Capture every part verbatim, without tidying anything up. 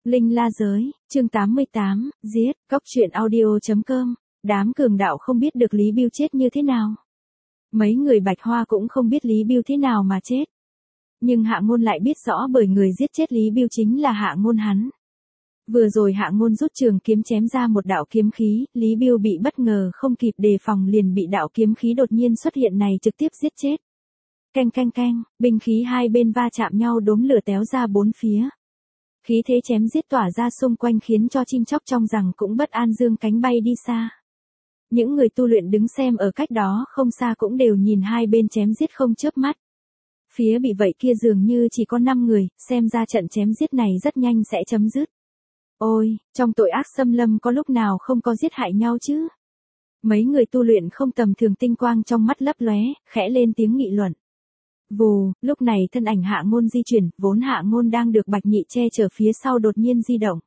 Linh La Giới, chương tám mươi tám, giết, cốc truyện audio.com, đám cường đạo không biết được Lý Bưu chết như thế nào. Mấy người Bạch Hoa cũng không biết Lý Bưu thế nào mà chết. Nhưng Hạ Ngôn lại biết rõ bởi người giết chết Lý Bưu chính là Hạ Ngôn hắn. Vừa rồi Hạ Ngôn rút trường kiếm chém ra một đạo kiếm khí, Lý Bưu bị bất ngờ không kịp đề phòng liền bị đạo kiếm khí đột nhiên xuất hiện này trực tiếp giết chết. Canh canh canh, binh khí hai bên va chạm nhau đốm lửa téo ra bốn phía. Khí thế chém giết tỏa ra xung quanh khiến cho chim chóc trong rằng cũng bất an dương cánh bay đi xa. Những người tu luyện đứng xem ở cách đó không xa cũng đều nhìn hai bên chém giết không chớp mắt. Phía bị vậy kia dường như chỉ có năm người, xem ra trận chém giết này rất nhanh sẽ chấm dứt. Ôi, trong tội ác xâm lâm có lúc nào không có giết hại nhau chứ? Mấy người tu luyện không tầm thường tinh quang trong mắt lấp lóe, khẽ lên tiếng nghị luận. Vù, lúc này thân ảnh Hạ Ngôn di chuyển, vốn Hạ Ngôn đang được Bạch Nhị che chở phía sau đột nhiên di động.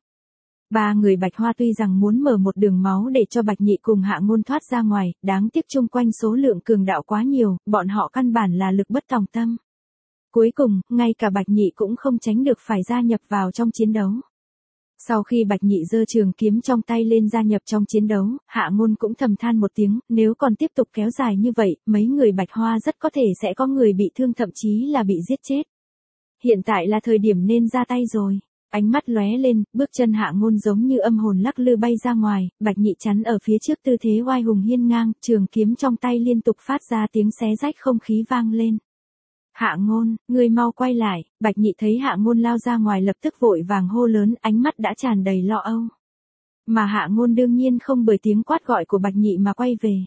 Ba người Bạch Hoa tuy rằng muốn mở một đường máu để cho Bạch Nhị cùng Hạ Ngôn thoát ra ngoài, đáng tiếc chung quanh số lượng cường đạo quá nhiều, bọn họ căn bản là lực bất tòng tâm. Cuối cùng, ngay cả Bạch Nhị cũng không tránh được phải gia nhập vào trong chiến đấu. Sau khi Bạch Nhị giơ trường kiếm trong tay lên gia nhập trong chiến đấu, Hạ Ngôn cũng thầm than một tiếng, nếu còn tiếp tục kéo dài như vậy, mấy người Bạch Hoa rất có thể sẽ có người bị thương thậm chí là bị giết chết. Hiện tại là thời điểm nên ra tay rồi. Ánh mắt lóe lên, bước chân Hạ Ngôn giống như âm hồn lắc lư bay ra ngoài, Bạch Nhị chắn ở phía trước tư thế oai hùng hiên ngang, trường kiếm trong tay liên tục phát ra tiếng xé rách không khí vang lên. Hạ Ngôn, ngươi mau quay lại, Bạch Nhị thấy Hạ Ngôn lao ra ngoài lập tức vội vàng hô lớn, ánh mắt đã tràn đầy lo âu. Mà Hạ Ngôn đương nhiên không bởi tiếng quát gọi của Bạch Nhị mà quay về.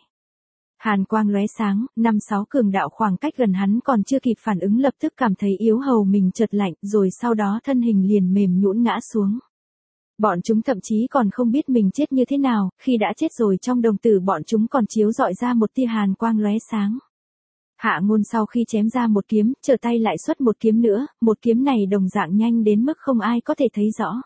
Hàn quang lóe sáng, năm sáu cường đạo khoảng cách gần hắn còn chưa kịp phản ứng lập tức cảm thấy yếu hầu mình chợt lạnh, rồi sau đó thân hình liền mềm nhũn ngã xuống. Bọn chúng thậm chí còn không biết mình chết như thế nào, khi đã chết rồi trong đồng tử bọn chúng còn chiếu rọi ra một tia hàn quang lóe sáng. Hạ Ngôn sau khi chém ra một kiếm, trở tay lại xuất một kiếm nữa, một kiếm này đồng dạng nhanh đến mức không ai có thể thấy rõ.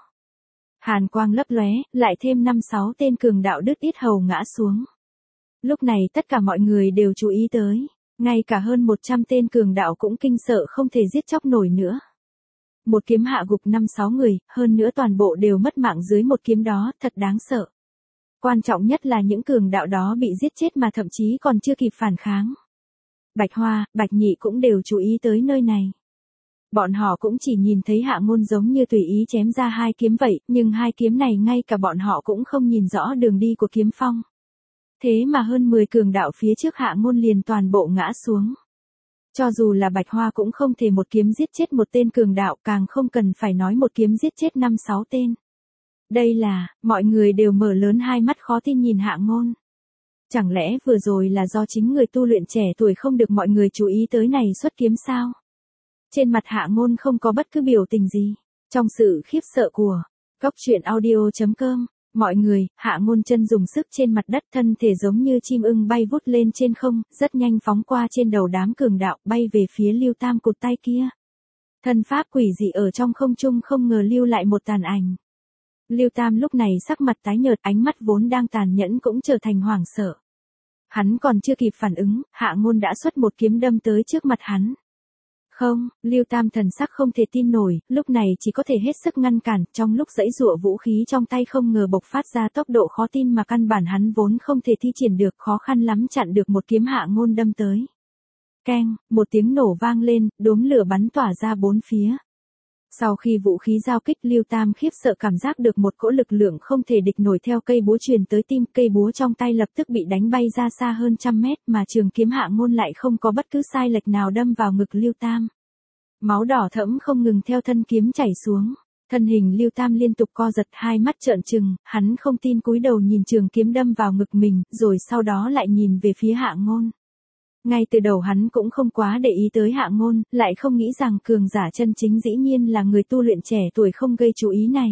Hàn quang lấp lóe, lại thêm năm sáu tên cường đạo đứt ít hầu ngã xuống. Lúc này tất cả mọi người đều chú ý tới, ngay cả hơn một trăm tên cường đạo cũng kinh sợ không thể giết chóc nổi nữa. Một kiếm hạ gục năm sáu người, hơn nữa toàn bộ đều mất mạng dưới một kiếm đó, thật đáng sợ. Quan trọng nhất là những cường đạo đó bị giết chết mà thậm chí còn chưa kịp phản kháng. Bạch Hoa, Bạch Nhị cũng đều chú ý tới nơi này. Bọn họ cũng chỉ nhìn thấy Hạ Ngôn giống như tùy ý chém ra hai kiếm vậy, nhưng hai kiếm này ngay cả bọn họ cũng không nhìn rõ đường đi của kiếm phong. Thế mà hơn mười cường đạo phía trước Hạ Ngôn liền toàn bộ ngã xuống. Cho dù là Bạch Hoa cũng không thể một kiếm giết chết một tên cường đạo, càng không cần phải nói một kiếm giết chết năm sáu tên. Đây là, mọi người đều mở lớn hai mắt khó tin nhìn Hạ Ngôn. Chẳng lẽ vừa rồi là do chính người tu luyện trẻ tuổi không được mọi người chú ý tới này xuất kiếm sao? Trên mặt Hạ Ngôn không có bất cứ biểu tình gì. Trong sự khiếp sợ của cốc truyện audio.com, mọi người, Hạ Ngôn chân dùng sức trên mặt đất, thân thể giống như chim ưng bay vút lên trên không, rất nhanh phóng qua trên đầu đám cường đạo, bay về phía Lưu Tam cụt tay kia. Thân pháp quỷ dị ở trong không trung không ngờ lưu lại một tàn ảnh. Lưu Tam lúc này sắc mặt tái nhợt, ánh mắt vốn đang tàn nhẫn cũng trở thành hoảng sợ. Hắn còn chưa kịp phản ứng, Hạ Ngôn đã xuất một kiếm đâm tới trước mặt hắn. Không, Lưu Tam thần sắc không thể tin nổi, lúc này chỉ có thể hết sức ngăn cản, trong lúc giãy giụa vũ khí trong tay không ngờ bộc phát ra tốc độ khó tin mà căn bản hắn vốn không thể thi triển được, khó khăn lắm chặn được một kiếm Hạ Ngôn đâm tới. Keng, một tiếng nổ vang lên, đốm lửa bắn tỏa ra bốn phía. Sau khi vũ khí giao kích, Lưu Tam khiếp sợ cảm giác được một cỗ lực lượng không thể địch nổi theo cây búa truyền tới tim, cây búa trong tay lập tức bị đánh bay ra xa hơn trăm mét, mà trường kiếm Hạ Ngôn lại không có bất cứ sai lệch nào đâm vào ngực Lưu Tam. Máu đỏ thẫm không ngừng theo thân kiếm chảy xuống, thân hình Lưu Tam liên tục co giật, hai mắt trợn trừng, hắn không tin cúi đầu nhìn trường kiếm đâm vào ngực mình, rồi sau đó lại nhìn về phía Hạ Ngôn. Ngay từ đầu hắn cũng không quá để ý tới Hạ Ngôn, lại không nghĩ rằng cường giả chân chính dĩ nhiên là người tu luyện trẻ tuổi không gây chú ý này.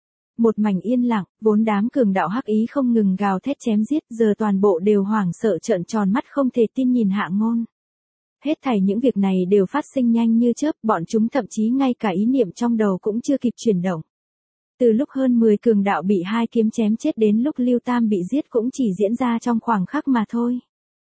Một mảnh yên lặng, vốn đám cường đạo hắc ý không ngừng gào thét chém giết, giờ toàn bộ đều hoảng sợ trợn tròn mắt không thể tin nhìn Hạ Ngôn. Hết thảy những việc này đều phát sinh nhanh như chớp, bọn chúng thậm chí ngay cả ý niệm trong đầu cũng chưa kịp chuyển động. Từ lúc hơn mười cường đạo bị hai kiếm chém chết đến lúc Lưu Tam bị giết cũng chỉ diễn ra trong khoảng khắc mà thôi.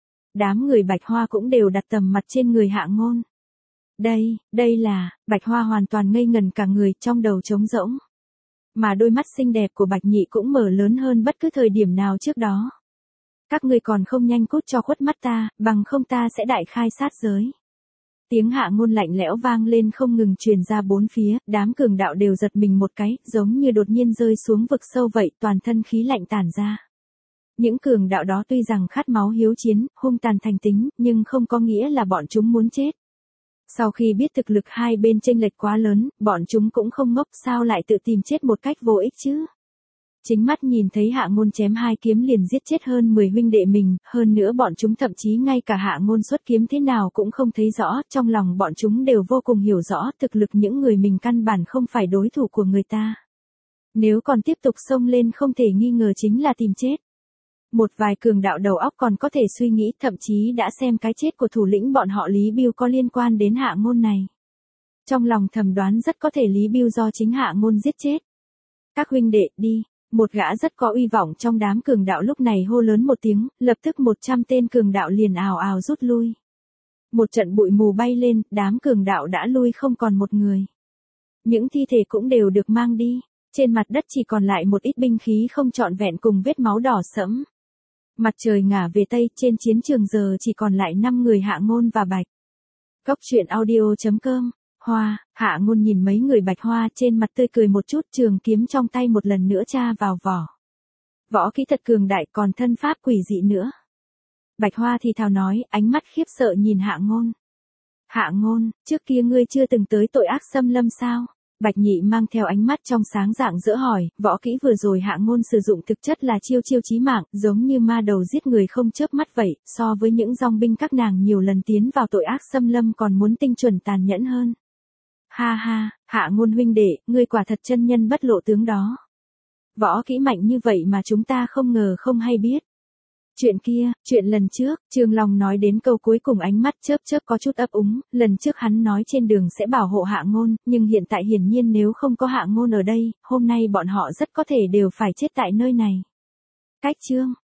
Đám người Bạch Hoa cũng đều đặt tầm mặt trên người Hạ Ngôn. Đây, đây là, Bạch Hoa hoàn toàn ngây ngần cả người, trong đầu trống rỗng. Mà đôi mắt xinh đẹp của Bạch Nhị cũng mở lớn hơn bất cứ thời điểm nào trước đó. Các ngươi còn không nhanh cút cho khuất mắt ta, bằng không ta sẽ đại khai sát giới. Tiếng Hạ Ngôn lạnh lẽo vang lên không ngừng truyền ra bốn phía, đám cường đạo đều giật mình một cái, giống như đột nhiên rơi xuống vực sâu vậy, toàn thân khí lạnh tản ra. Những cường đạo đó tuy rằng khát máu hiếu chiến, hung tàn thành tính, nhưng không có nghĩa là bọn chúng muốn chết. Sau khi biết thực lực hai bên chênh lệch quá lớn, bọn chúng cũng không ngốc, sao lại tự tìm chết một cách vô ích chứ. Chính mắt nhìn thấy Hạ Ngôn chém hai kiếm liền giết chết hơn mười huynh đệ mình, hơn nữa bọn chúng thậm chí ngay cả Hạ Ngôn xuất kiếm thế nào cũng không thấy rõ, trong lòng bọn chúng đều vô cùng hiểu rõ thực lực những người mình căn bản không phải đối thủ của người ta. Nếu còn tiếp tục xông lên không thể nghi ngờ chính là tìm chết. Một vài cường đạo đầu óc còn có thể suy nghĩ, thậm chí đã xem cái chết của thủ lĩnh bọn họ Lý Bưu có liên quan đến Hạ Ngôn này. Trong lòng thầm đoán rất có thể Lý Bưu do chính Hạ Ngôn giết chết. Các huynh đệ đi. Một gã rất có uy vọng trong đám cường đạo lúc này hô lớn một tiếng, lập tức một trăm tên cường đạo liền ào ào rút lui. Một trận bụi mù bay lên, đám cường đạo đã lui không còn một người. Những thi thể cũng đều được mang đi, trên mặt đất chỉ còn lại một ít binh khí không trọn vẹn cùng vết máu đỏ sẫm. Mặt trời ngả về tây, trên chiến trường giờ chỉ còn lại năm người Hạ Ngôn và Bạch. Cốc truyện audio chấm com. Hoa, Hạ Ngôn nhìn mấy người Bạch Hoa trên mặt tươi cười một chút, trường kiếm trong tay một lần nữa tra vào vỏ. Võ kỹ thật cường đại, còn thân pháp quỷ dị nữa. Bạch Hoa thì thào nói, ánh mắt khiếp sợ nhìn Hạ Ngôn. Hạ Ngôn, trước kia ngươi chưa từng tới tội ác xâm lâm sao? Bạch Nhị mang theo ánh mắt trong sáng rạng rỡ hỏi, võ kỹ vừa rồi Hạ Ngôn sử dụng thực chất là chiêu chiêu chí mạng, giống như ma đầu giết người không chớp mắt vậy, so với những dòng binh các nàng nhiều lần tiến vào tội ác xâm lâm còn muốn tinh chuẩn tàn nhẫn hơn. Ha ha, Hạ Ngôn huynh đệ, ngươi quả thật chân nhân bất lộ tướng đó. Võ kỹ mạnh như vậy mà chúng ta không ngờ không hay biết. Chuyện kia, chuyện lần trước, Trương Long nói đến câu cuối cùng ánh mắt chớp chớp có chút ấp úng, lần trước hắn nói trên đường sẽ bảo hộ Hạ Ngôn, nhưng hiện tại hiển nhiên nếu không có Hạ Ngôn ở đây, hôm nay bọn họ rất có thể đều phải chết tại nơi này. Cách chương